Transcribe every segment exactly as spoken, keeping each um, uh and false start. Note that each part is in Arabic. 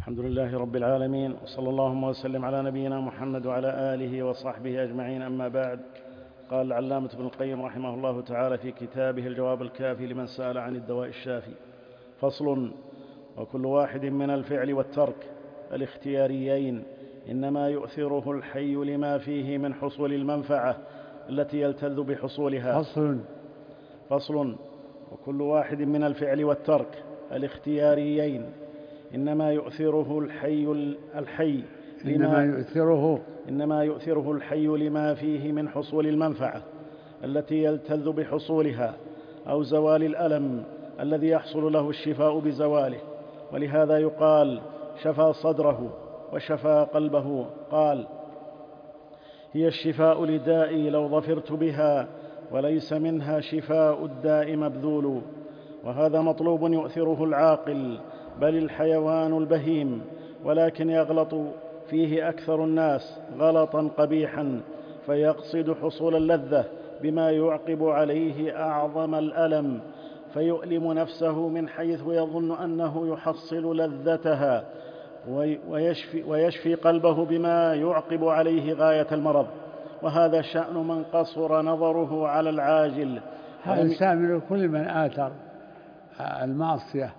الحمد لله رب العالمين، وصلى اللهم وسلم على نبينا محمد وعلى آله وصحبه أجمعين. أما بعد، قال العلامة ابن القيم رحمه الله تعالى في كتابه الجواب الكافي لمن سأل عن الدواء الشافي: فصل: وكل واحد من الفعل والترك الاختياريين إنما يؤثره الحي لما فيه من حصول المنفعة التي يلتذ بحصولها. فصل فصل: وكل واحد من الفعل والترك الاختياريين إنما يؤثره الحي الحي إنما يؤثره إنما يؤثره الحي لما فيه من حصول المنفعة التي يلتذ بحصولها أو زوال الألم الذي يحصل له الشفاء بزواله. ولهذا يقال: شفى صدره وشفى قلبه. قال: هي الشفاء لدائي لو ظفرت بها، وليس منها شفاء الداء مبذول. وهذا مطلوب يؤثره العاقل بل الحيوان البهيم، ولكن يغلط فيه أكثر الناس غلطا قبيحا، فيقصد حصول اللذة بما يعقب عليه أعظم الألم، فيؤلم نفسه من حيث يظن أنه يحصل لذتها، ويشفي, ويشفي قلبه بما يعقب عليه غاية المرض. وهذا شأن من قصر نظره على العاجل. هذا شامل كل من آثر المعصية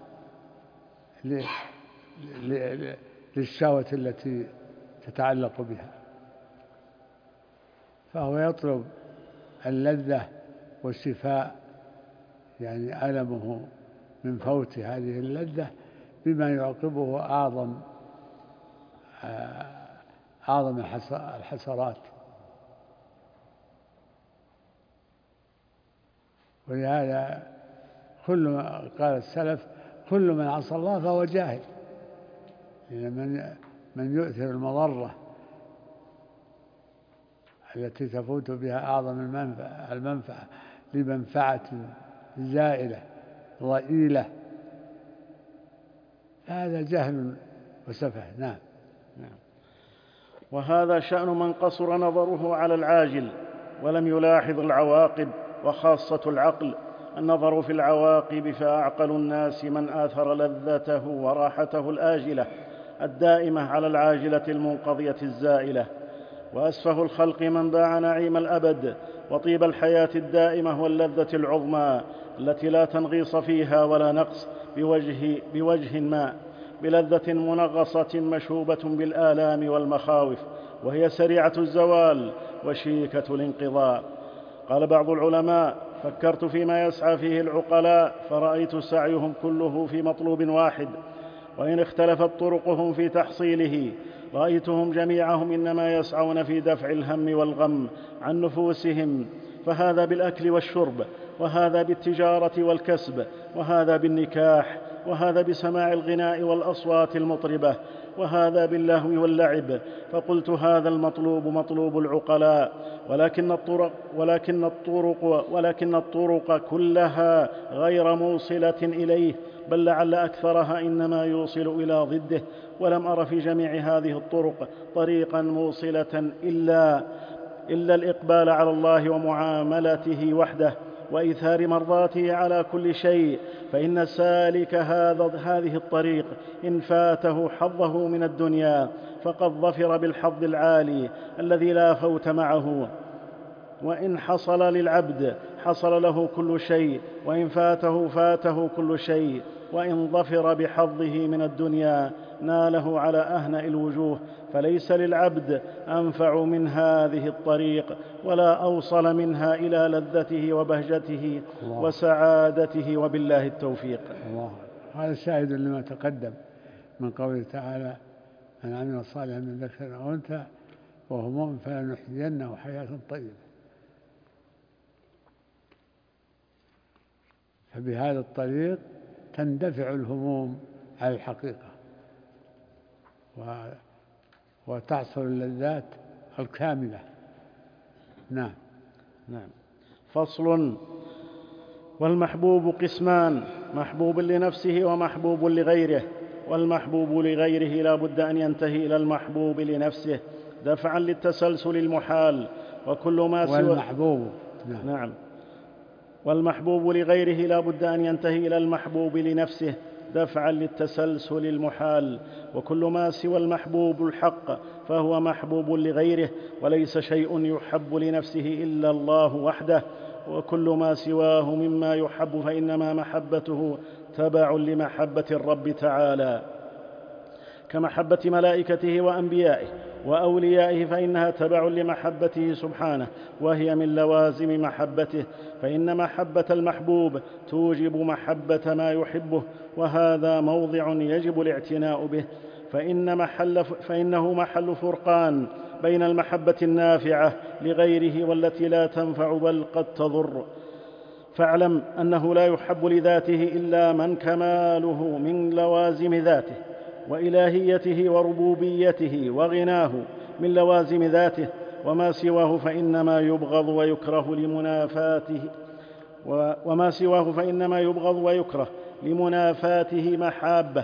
للشهوة التي تتعلق بها، فهو يطلب اللذة والشفاء، يعني ألمه من فوت هذه اللذة بما يعقبه أعظم أعظم الحسرات. ولهذا كل ما قال السلف: كل من عصى الله فهو جاهل. يعني من من يؤثر المضرة التي تفوت بها أعظم المنفعة, المنفعة لمنفعة زائلة ضئيلة، هذا جهل وسفه. نعم. نعم. وهذا شأن من قصر نظره على العاجل ولم يلاحظ العواقب. وخاصة العقل النظر في العواقب، فأعقل الناس من آثر لذته وراحته الآجلة الدائمة على العاجلة المنقضية الزائلة. وأسفه الخلق من باع نعيم الأبد وطيب الحياة الدائمة واللذة العظمى التي لا تنغيص فيها ولا نقص بوجه, بوجه ما، بلذة منغصة مشوبة بالآلام والمخاوف، وهي سريعة الزوال وشيكة الانقضاء. قال بعض العلماء: فكرت فيما يسعى فيه العقلاء فرأيت سعيهم كله في مطلوب واحد، وإن اختلفت طرقهم في تحصيله رأيتهم جميعهم إنما يسعون في دفع الهم والغم عن نفوسهم، فهذا بالأكل والشرب، وهذا بالتجارة والكسب، وهذا بالنكاح، وهذا بسماع الغناء والأصوات المطربة، وهذا باللهو واللعب. فقلت: هذا المطلوب مطلوب العقلاء، ولكن الطرق, ولكن الطرق, ولكن الطرق كلها غير موصلة إليه، بل لعل أكثرها إنما يوصل إلى ضده. ولم أر في جميع هذه الطرق طريقا موصلة إلا, إلا الإقبال على الله ومعاملته وحده وإيثار مرضاته على كل شيء. فإن سالك هذه الطريق إن فاته حظه من الدنيا فقد ظفر بالحظ العالي الذي لا فوت معه، وإن حصل للعبد حصل له كل شيء، وإن فاته فاته كل شيء. وإن ظفر بحظه من الدنيا ناله على أهنأ الوجوه، فليس للعبد أنفع من هذه الطريق ولا أوصل منها إلى لذته وبهجته الله وسعادته، وبالله التوفيق. الله. هذا شاهد لما تقدم من قوله تعالى: من عمل صالحا من ذكر أو أنثى وهو مؤمن فلنحيينه حياة طيبة. فبهذا الطريق تندفع الهموم على الحقيقة وتحصل اللذات الكاملة. نعم. نعم. فصل: والمحبوب قسمان: محبوب لنفسه ومحبوب لغيره. والمحبوب لغيره لا بد أن ينتهي إلى المحبوب لنفسه دفعا للتسلسل المحال. وكل ما سوى والمحبوب نعم. نعم. والمحبوب لغيره لا بد أن ينتهي إلى المحبوب لنفسه دفعا للتسلسل المحال. وكل ما سوى المحبوب الحق فهو محبوب لغيره، وليس شيء يحب لنفسه إلا الله وحده. وكل ما سواه مما يحب فإنما محبته تبع لمحبة الرب تعالى، كمحبة ملائكته وأنبيائه وأوليائه، فإنها تبع لمحبته سبحانه، وهي من لوازم محبته، فإن محبة المحبوب توجب محبة ما يحبه، وهذا موضع يجب الاعتناء به، فإن محل فإنه محل فرقان بين المحبة النافعة لغيره والتي لا تنفع بل قد تضر. فاعلم أنه لا يحب لذاته إلا من كماله من لوازم ذاته وإلهيته وربوبيته وغناه من لوازم ذاته، وما سواه فإنما يبغض ويكره لمنافاته وما سواه فإنما يبغض ويكره لمنافاته محابة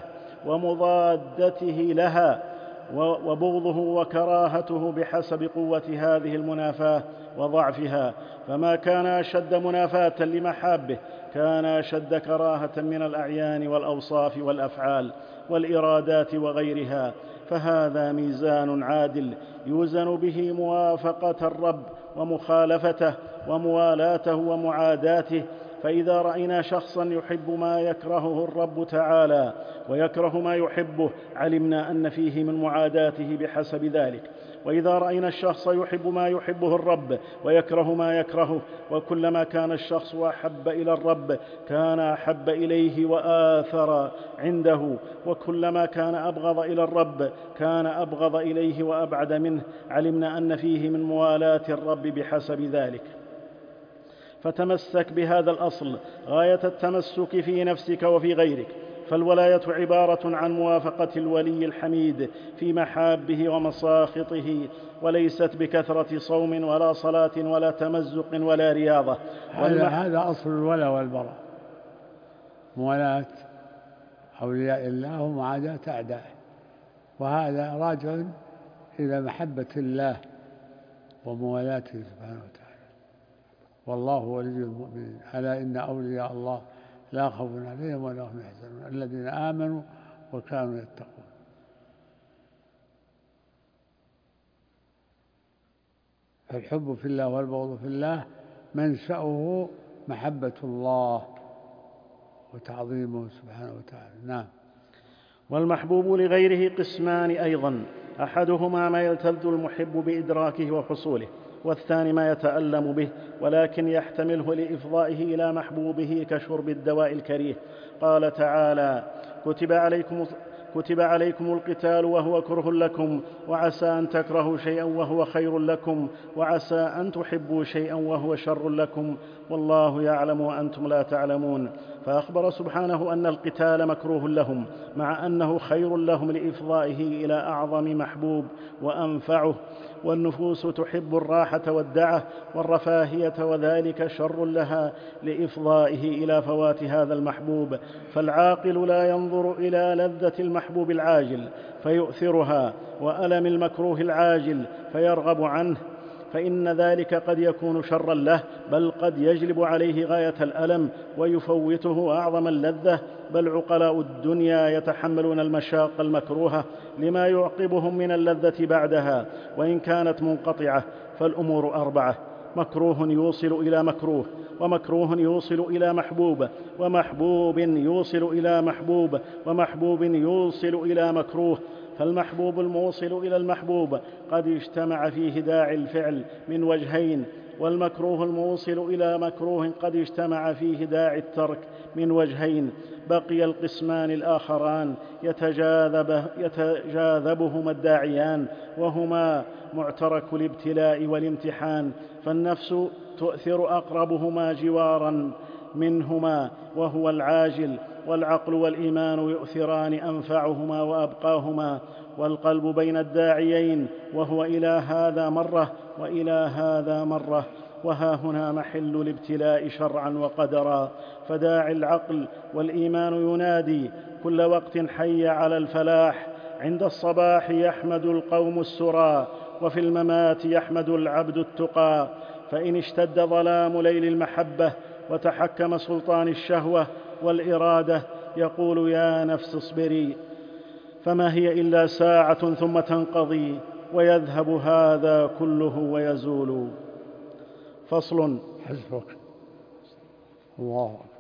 ومضادته لها، وبغضه وكراهته بحسب قوة هذه المنافاة وضعفها، فما كان أشد منافاة لمحابه كان أشد كراهة من الأعيان والأوصاف والأفعال والإرادات وغيرها. فهذا ميزان عادل يوزن به موافقة الرب ومخالفته وموالاته ومعاداته. فإذا رأينا شخصا يحب ما يكرهه الرب تعالى ويكره ما يحبه علمنا أن فيه من معاداته بحسب ذلك، وإذا رأينا الشخص يحب ما يحبه الرب ويكره ما يكرهه، وكلما كان الشخص أحب إلى الرب كان أحب إليه وآثر عنده، وكلما كان أبغض إلى الرب كان أبغض إليه وأبعد منه، علمنا أن فيه من موالاة الرب بحسب ذلك. فتمسك بهذا الأصل غاية التمسك في نفسك وفي غيرك، فالولاية عبارة عن موافقة الولي الحميد في محابه ومساخطه، وليست بكثرة صوم ولا صلاة ولا تمزق ولا رياضة. هذا, هذا أصل الولاء والبراء، موالاة أولياء الله ومعاداة أعدائه، وهذا راجع إلى محبة الله وموالاته سبحانه وتعالى. والله ولي المؤمنين، ألا إن أولياء الله لا خوف عليهم ولا هم يحزنون الذين آمنوا وكانوا يتقون. فالحب في الله والبغض في الله منشأه محبة الله وتعظيمه سبحانه وتعالى. نعم. والمحبوب لغيره قسمان أيضا، أحدهما ما يلتذ المحب بإدراكه وحصوله، والثاني ما يتألم به ولكن يحتمله لإفضائه إلى محبوبه كشرب الدواء الكريه. قال تعالى: كتب عليكم كتب عليكم القتال وهو كره لكم، وعسى أن تكرهوا شيئا وهو خير لكم، وعسى أن تحبوا شيئا وهو شر لكم، والله يعلم وأنتم لا تعلمون. فأخبر سبحانه أن القتال مكروه لهم، مع أنه خير لهم لإفضائه إلى أعظم محبوب وأنفعه. والنفوس تحب الراحة والدعة والرفاهية، وذلك شر لها لإفضائه إلى فوات هذا المحبوب. فالعاقل لا ينظر إلى لذة المحبوب العاجل فيؤثرها، وألم المكروه العاجل فيرغب عنه، فإن ذلك قد يكون شرا له، بل قد يجلب عليه غاية الألم ويفوته أعظم اللذة. بل عقلاء الدنيا يتحملون المشاق المكروهة لما يعقبهم من اللذة بعدها، وإن كانت منقطعة. فالأمور أربعة: مكروه يوصل إلى مكروه، ومكروه يوصل إلى محبوب، ومحبوب يوصل إلى محبوب، ومحبوب يوصل إلى مكروه. فالمحبوب الموصل إلى المحبوب قد اجتمع فيه داعي الفعل من وجهين، والمكروه الموصل إلى مكروه قد اجتمع فيه داعي الترك من وجهين. بقي القسمان الآخران يتجاذب يتجاذبهما الداعيان، وهما معترك الابتلاء والامتحان. فالنفس تؤثر أقربهما جوارا منهما وهو العاجل، والعقل والإيمان يؤثران أنفعهما وأبقاهما. والقلب بين الداعيين، وهو إلى هذا مرة وإلى هذا مرة، وها هنا محل الابتلاء شرعا وقدرا. فداعي العقل والإيمان ينادي كل وقت: حي على الفلاح. عند الصباح يحمد القوم السرى، وفي الممات يحمد العبد التقى. فإن اشتد ظلام ليل المحبة وتحكم سلطان الشهوة والإرادة يقول يا نفس اصبري، فما هي إلا ساعة ثم تنقضي، ويذهب هذا كله ويزول. فصل. حسبك. الله